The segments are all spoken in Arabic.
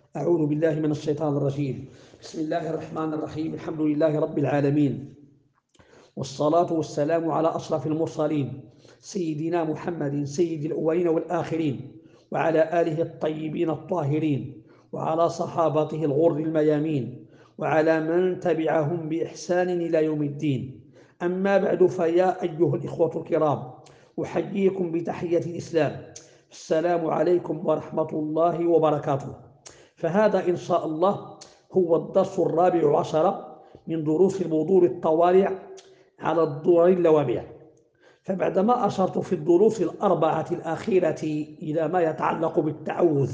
أعوذ بالله من الشيطان الرجيم. بسم الله الرحمن الرحيم. الحمد لله رب العالمين، والصلاة والسلام على أشرف المرسلين سيدنا محمد سيد الأولين والآخرين، وعلى آله الطيبين الطاهرين، وعلى صحابته الغر الميامين، وعلى من تبعهم بإحسان إلى يوم الدين. أما بعد، فيا أيها الإخوة الكرام، أحييكم بتحية الإسلام. السلام عليكم ورحمة الله وبركاته. فهذا إن شاء الله هو الدرس الرابع عشر من دروس البذور الطوالع على الدرر اللوامع. فبعدما أشرت في الدروس الأربعة الأخيرة إلى ما يتعلق بالتعوذ،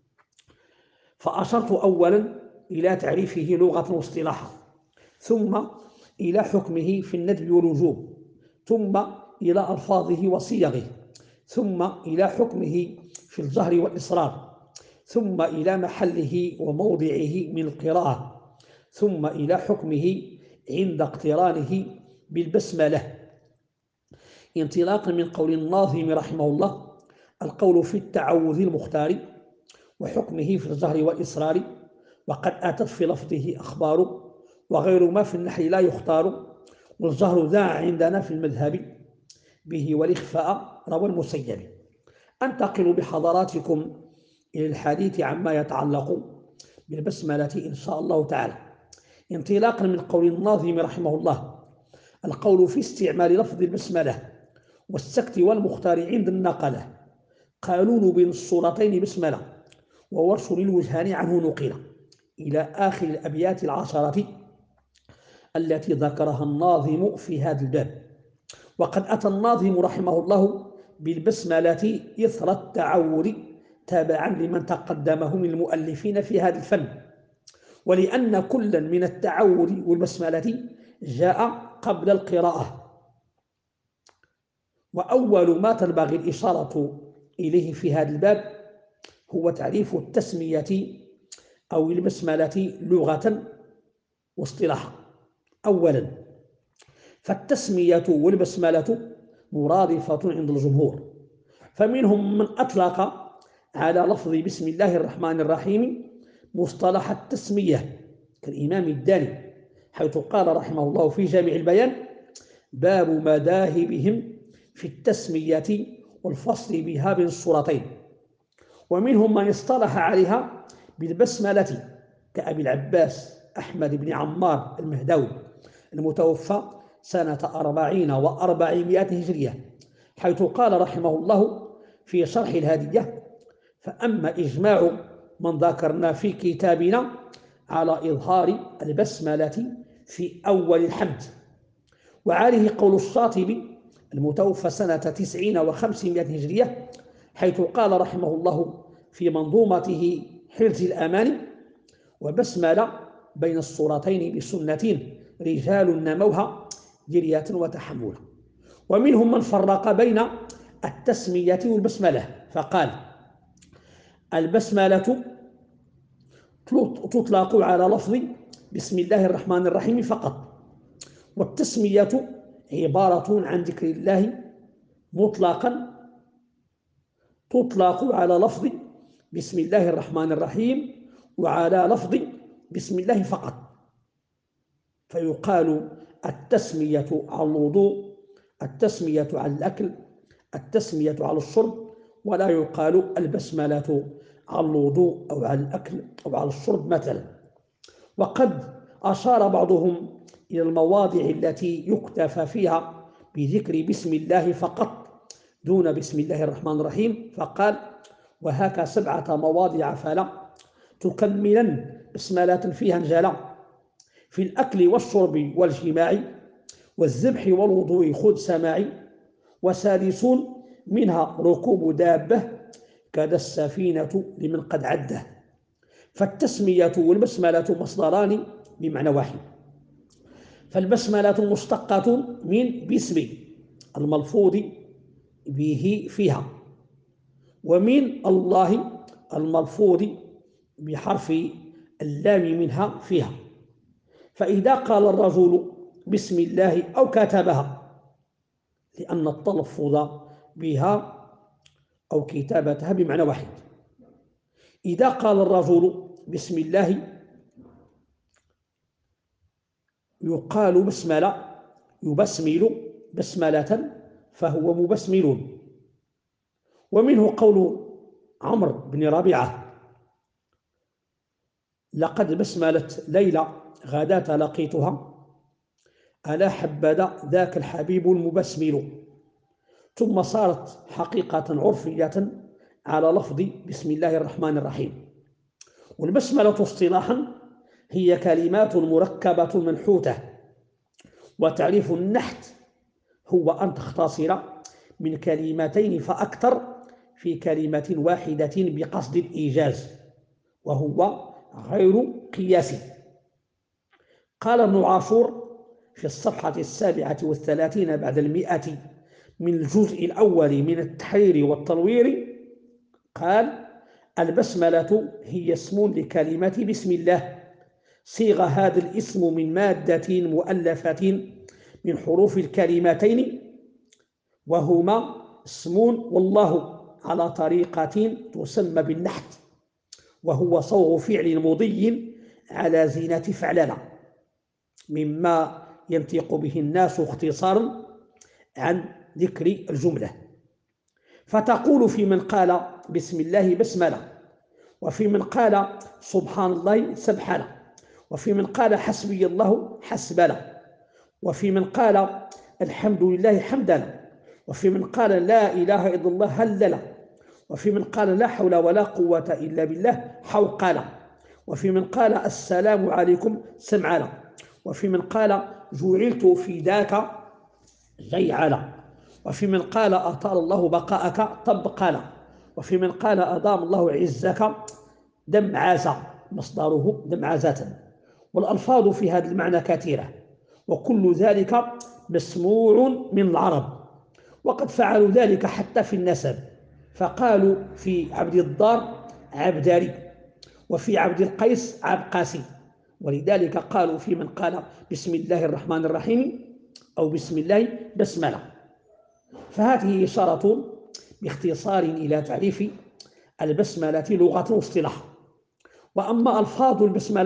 فأشرت أولا إلى تعريفه لغة واصطلاحا، ثم إلى حكمه في الندب والوجوب، ثم إلى ألفاظه وصيغه، ثم إلى حكمه في الجهر والإصرار، ثم إلى محله وموضعه من القراءة، ثم إلى حكمه عند اقترانه بالبسملة، انطلاقا من قول الناظم رحمه الله: القول في التعوذ المختار وحكمه في الجهر والإصرار، وقد أتت في لفظه أخبار، وغير ما في النحل لا يختار، والجهر ذا عندنا في المذهب، به والإخفاء روى المسيب. أنتقل بحضراتكم إلى الحديث عما يتعلق بالبسملة إن شاء الله تعالى، انطلاقا من قول الناظم رحمه الله: القول في استعمال لفظ البسملة والسكت والمختار عند النقلة، قالون بين الصورتين بسملة، وورش للوجهان عنه نقل، إلى آخر الأبيات العشرة التي ذكرها الناظم في هذا الباب. وقد أتى الناظم رحمه الله بالبسملة إثر التعوذ تابعا لمن تقدمه من المؤلفين في هذا الفن، ولأن كلا من التعوذ والبسملة جاء قبل القراءة. وأول ما تنبغي الإشارة إليه في هذا الباب هو تعريف التسمية أو البسملة لغة واصطلاحا. أولا، فالتسمية والبسملة مرادفة عند الجمهور، فمنهم من أطلق على لفظ بسم الله الرحمن الرحيم مصطلح التسمية كالإمام الداني، حيث قال رحمه الله في جامع البيان: باب مذاهبهم في التسمية والفصل بها بين الصورتين. ومنهم من اصطلح عليها بالبسملة كأبي العباس أحمد بن عمار المهدوي المتوفى سنة 40 و400 هجرية، حيث قال رحمه الله في شرح الهادية: فأما إجماع من ذكرنا في كتابنا على إظهار البسملة في أول الحمد. وعليه قول الشاطبي المتوفى سنة 90 و500 هجرية، حيث قال رحمه الله في منظومته حرز الأمان: وبسمل بين الصورتين بسنة رجال نموها جرية وتحملا. ومنهم من فرق بين التسمية والبسملة فقال: البسملة تطلق على لفظ بسم الله الرحمن الرحيم فقط، والتسمية عبارة عن ذكر الله مطلقا تطلق على لفظ بسم الله الرحمن الرحيم وعلى لفظ بسم الله فقط، فيقال التسمية على الوضوء، التسمية على الأكل، التسمية على الشرب، ولا يقال البسملة على الوضوء أو على الأكل أو على الشرب مثلا. وقد أشار بعضهم إلى المواضع التي يكتفى فيها بذكر بسم الله فقط دون بسم الله الرحمن الرحيم، فقال: وهاك 7 مواضع فلا تكملا بسملة فيها انجلا: في الأكل والشرب والجماع والذبح والوضوء خذ سماعي، وسادسون منها ركوب دابة كذا السفينة لمن قد عده. فالتسمية والبسملة مصدران بمعنى واحد، فالبسملة مشتقة من باسم الملفوظ به فيها، ومن الله الملفوظ بحرف اللام منها فيها. فإذا قال الرجل بسم الله أو كتبها، لأن التلفظ بها أو كتابتها بمعنى واحد. إذا قال الرجل بسم الله يقال بسملة، يبسمل بسملة فهو مبسمل. ومنه قول عمرو بن ربيعة: لقد بسملت ليلى غداة لقيتها، ألا حبذا ذاك الحبيب المبسمل. ثم صارت حقيقة عرفية على لفظ بسم الله الرحمن الرحيم. والبسملة اصطلاحا هي كلمات مركبة منحوتة، وتعريف النحت هو أن تختصر من كلمتين فأكثر في كلمة واحدة بقصد الإيجاز، وهو غير قياسي. قال ابن عاشور في الصفحة 37 بعد 100 من الجزء الأول من التحرير والتنوير، قال: البسملة هي اسم لكلمة بسم الله، صيغ هذا الاسم من مادة مؤلفة من حروف الكلمتين، وهما اسم والله على طريقة تسمى بالنحت، وهو صوغ فعل مضي على زينة فعللة، مما ينطق به الناس اختصارا عن ذكر الجملة. فتقول في من قال بسم الله بسملة، وفي من قال سبحان الله سبحانه، وفي من قال حسبي الله حسبنا، وفي من قال الحمد لله حمدنا، وفي من قال لا إله إلا الله هللا، وفي من قال لا حول ولا قوة إلا بالله حوقلا، وفي من قال السلام عليكم سمعنا، وفي من قال جعلت في ذاك جيعلا، وفي من قال أطال الله بقاءك طبقلا، وفي من قال أدام الله عزك دمعازة، مصدره دمعازة. والألفاظ في هذا المعنى كثيرة، وكل ذلك مسموع من العرب، وقد فعلوا ذلك حتى في النسب، فقالوا في عبد الدار عبداري، وفي عبد القيس عبقاسي، ولذلك قالوا في من قال بسم الله الرحمن الرحيم أو بسم الله بسملة. فهذه إشارة باختصار إلى تعريف البسملة لغة واصطلاحا. وأما ألفاظ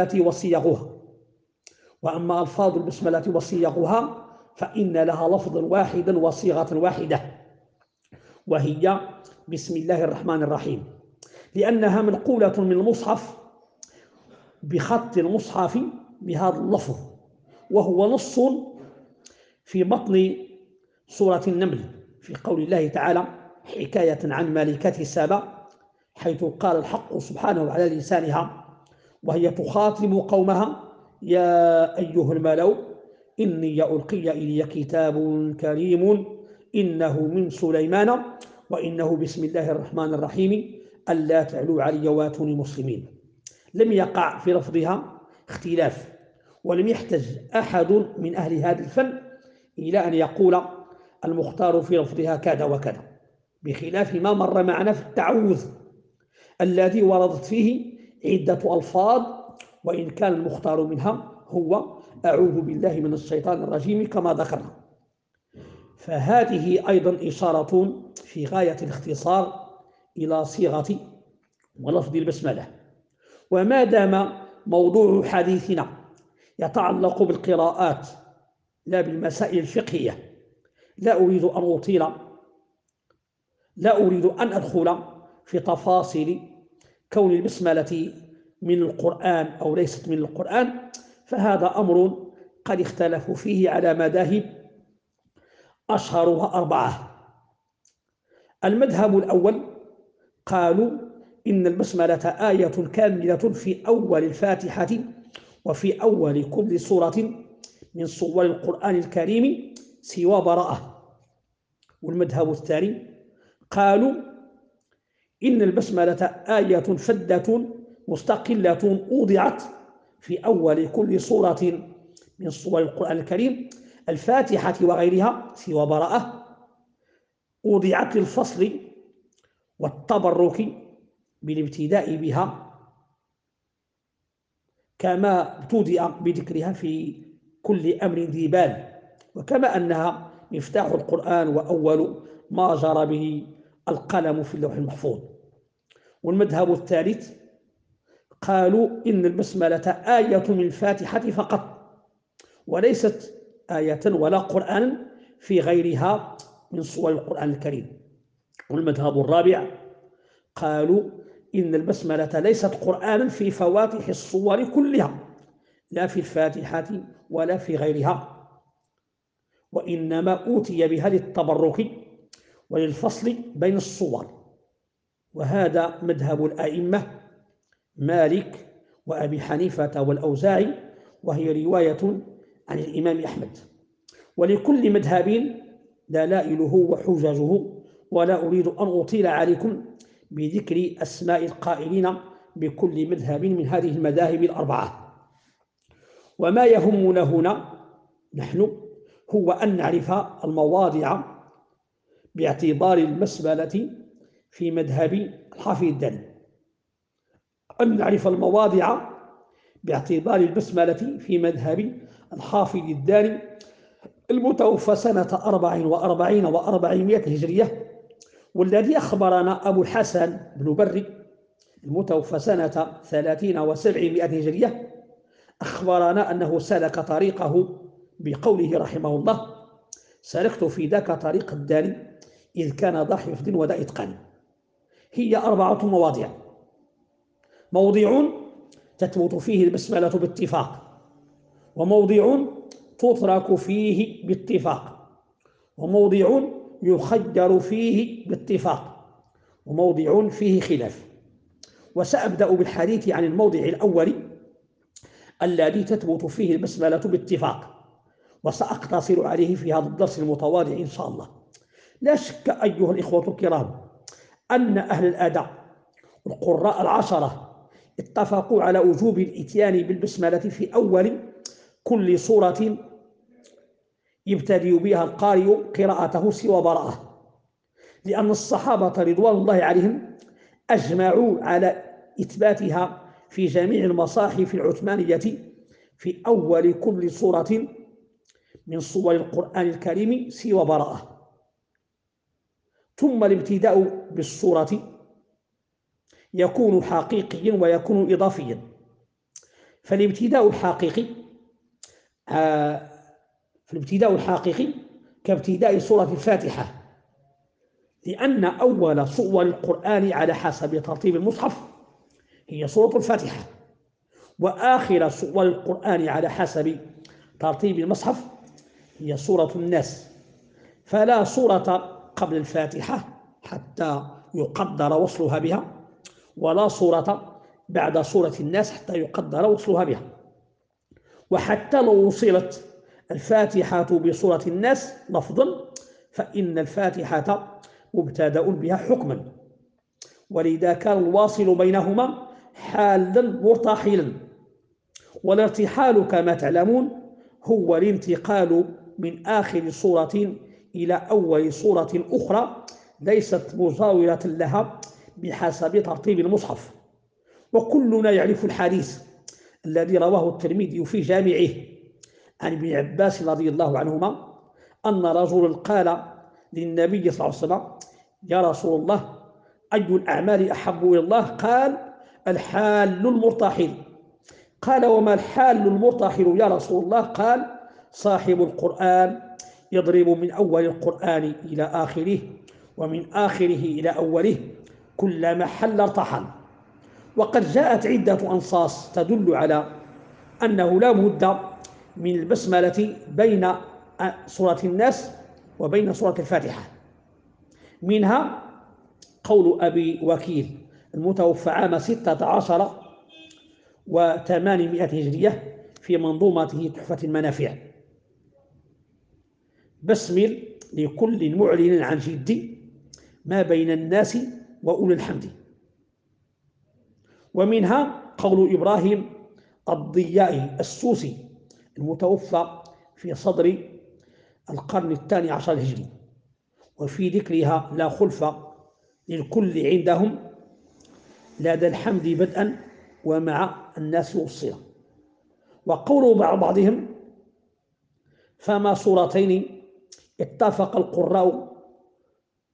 البسملة وصيغها فإن لها لفظا واحدا وصيغة واحدة، وهي بسم الله الرحمن الرحيم، لأنها منقولة من المصحف بخط المصحف بهذا اللفظ، وهو نص في بطن سورة النمل في قول الله تعالى حكاية عن ملكة سبا، حيث قال الحق سبحانه على لسانها وهي تخاطب قومها: يا أيها الملأ إني ألقي إلي كتاب كريم إنه من سليمان وإنه بسم الله الرحمن الرحيم ألا تعلوا علي واتوني مسلمين. لم يقع في لفظها اختلاف، ولم يحتج أحد من أهل هذا الفن إلى أن يقول المختار في لفظها كذا وكذا، بخلاف ما مر معنا في التعوذ الذي وردت فيه عدة ألفاظ، وإن كان المختار منها هو أعوذ بالله من الشيطان الرجيم كما ذكرنا. فهذه أيضا إشارة في غاية الاختصار إلى صيغة ولفظ البسملة. وما دام موضوع حديثنا يتعلق بالقراءات لا بالمسائل الفقهية، لا أريد أن أدخل في تفاصيل كون البسملة من القرآن أو ليست من القرآن، فهذا أمر قد اختلفوا فيه على مذاهب أشهرها 4. المذهب الأول قالوا إن البسملة آية كاملة في أول الفاتحة وفي أول كل سورة من سور القرآن الكريم سوى براءة. والمذهب الثاني قالوا إن البسملة آية فدة مستقلة وضعت في أول كل سورة من سور القرآن الكريم، الفاتحة وغيرها سوى براءة، وضعت للفصل والتبرك بالابتداء بها، كما ابتدأ بذكرها في كل أمر ذي بال، وكما أنها مفتاح القرآن وأول ما جرى به القلم في اللوح المحفوظ. والمذهب الثالث قالوا إن البسملة آية من الفاتحة فقط، وليست آية ولا قرآن في غيرها من صور القرآن الكريم. والمذهب الرابع قالوا إن البسملة ليست قرآنا في فواتح الصور كلها، لا في الفاتحة ولا في غيرها، وإنما أوتي بها للتبرك وللفصل بين الصور. وهذا مذهب الأئمة مالك وأبي حنيفة والأوزاعي، وهي رواية عن الإمام أحمد. ولكل مذهب دلائله وحججه، ولا أريد أن أطيل عليكم بذكر أسماء القائلين بكل مذهب من هذه المذاهب الأربعة. وما يهمنا هنا نحن هو أن نعرف المواضع باعتبار البسملة في مذهب الحافظ الداني، أن نعرف المواضع باعتبار البسملة في مذهب الحافظ الداني المتوفى سنة 44 و400 هجرية، والذي أخبرنا أبو الحسن بن بري المتوفى سنة 30 و700 هجرية، أخبرنا أنه سلك طريقه بقوله رحمه الله: سلكت في ذاك طريق الداني إذ كان ذا حفظ وذا إتقان. هي 4 مواضع: موضع تثبت فيه البسملة باتفاق، وموضع تترك فيه باتفاق، وموضع يخير فيه باتفاق، وموضع فيه خلاف. وسأبدأ بالحديث عن الموضع الأول الذي تثبت فيه البسملة باتفاق، وسأقتصر عليه في هذا الدرس المتواضع إن شاء الله. لا شك أيها الإخوة الكرام أن أهل الأداء القراء 10 اتفقوا على وجوب الإتيان بالبسملة في أول كل سورة يبتدئ بها القارئ قراءته سوى براءة، لأن الصحابة رضوان الله عليهم أجمعوا على إثباتها في جميع المصاحف العثمانية في أول كل سورة من صور القرآن الكريم سوى براءة. ثم الابتداء بالسورة يكون حقيقيا ويكون إضافيا. فالابتداء الحقيقي كابتداء سورة الفاتحة، لأن أول صور القرآن على حسب ترتيب المصحف هي سورة الفاتحة، وآخر صور القرآن على حسب ترتيب المصحف هي سورة الناس. فلا سورة قبل الفاتحة حتى يقدر وصلها بها، ولا سورة بعد سورة الناس حتى يقدر وصلها بها. وحتى لو وصلت الفاتحة بسورة الناس لفظا فإن الفاتحة مبتدأ بها حكما، ولذا كان الواصل بينهما حالا مرتحلا. والارتحال كما تعلمون هو الانتقال من آخر سورة إلى أول سورة أخرى ليست مجاورة لها بحسب ترتيب المصحف. وكلنا يعرف الحديث الذي رواه الترمذي في جامعه عن ابن عباس رضي الله عنهما أن رجلا قال للنبي صلى الله عليه وسلم: يا رسول الله، أي الأعمال أحب إلى الله؟ قال: الحال المرتحل. قال: وما الحال المرتحل يا رسول الله؟ قال: صاحب القرآن يضرب من أول القرآن إلى آخره، ومن آخره إلى أوله، كلما حل ارتحل. وقد جاءت عدة أنصاص تدل على أنه لا بد من البسملة بين سورة الناس وبين سورة الفاتحة. منها قول أبي وكيل المتوفى عام 16 و800 هجرية في منظومته تحفة المنافع: بسمل لكل معلن عن جد ما بين الناس وأولي الحمد. ومنها قول إبراهيم الضيائي السوسي المتوفى في صدر القرن 12 الهجري، وفي ذكرها: لا خلف للكل عندهم لدى الحمد بدءا ومع الناس وصلا. وقول بعضهم: فما صورتين اتفق القراء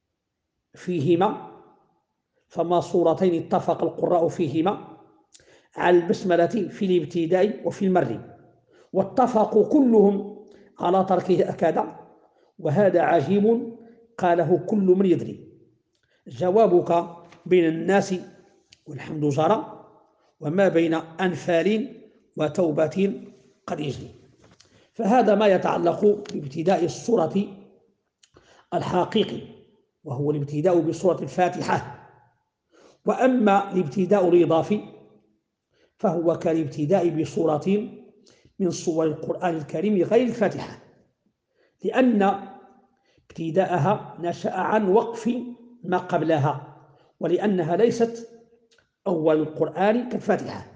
فيهما على البسملة في الابتداء وفي المر، واتفقوا كلهم على تركه أكدا، وهذا عجيب قاله كل من يدري. جوابك بين الناس والحمد جرى، وما بين أنفال وتوبة قد يجري. فهذا ما يتعلق بابتداء السورة الحقيقي، وهو الابتداء بسورة الفاتحة. وأما الابتداء الإضافي فهو كالابتداء بسورة من صور القرآن الكريم غير الفاتحة، لأن ابتداءها نشأ عن وقف ما قبلها، ولأنها ليست أول القرآن كالفاتحة.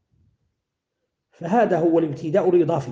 فهذا هو الابتداء الإضافي.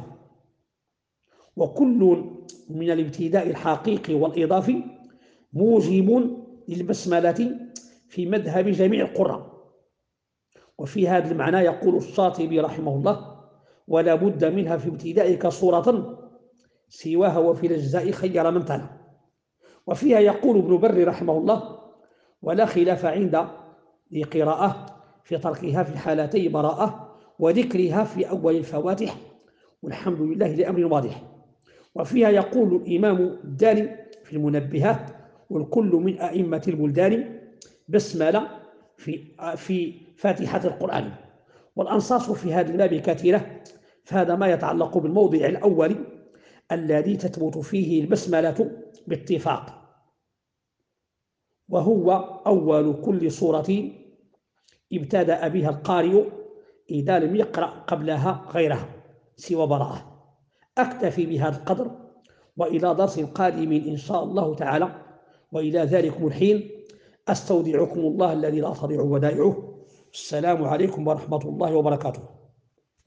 وكل من الابتداء الحقيقي والإضافي موجب للبسملة في مذهب جميع القراء. وفي هذا المعنى يقول الشاطبي رحمه الله: ولا بد منها في ابتدائك صورة سواها وفي الأجزاء خير من تلا. وفيها يقول ابن بر رحمه الله: ولا خلاف عند ذي قراءة في تركها في حالتي براءة وذكرها في أول الفواتح، والحمد لله لأمر واضح. وفيها يقول الإمام الداني في المنبهات: والكل من أئمة البلدان بسملة في فاتحة القرآن. والأنصاص في هذا الباب كثيرة، فهذا ما يتعلق بالموضع الأول الذي تثبت فيه البسملة باتفاق، وهو أول كل سورة ابتدأ بها القارئ إذا لم يقرأ قبلها غيرها سوى براءة. أكتفي بهذا القدر، وإلى درس قادم إن شاء الله تعالى، وإلى ذلكم الحين أستودعكم الله الذي لا تضيع ودائعه. السلام عليكم ورحمة الله وبركاته.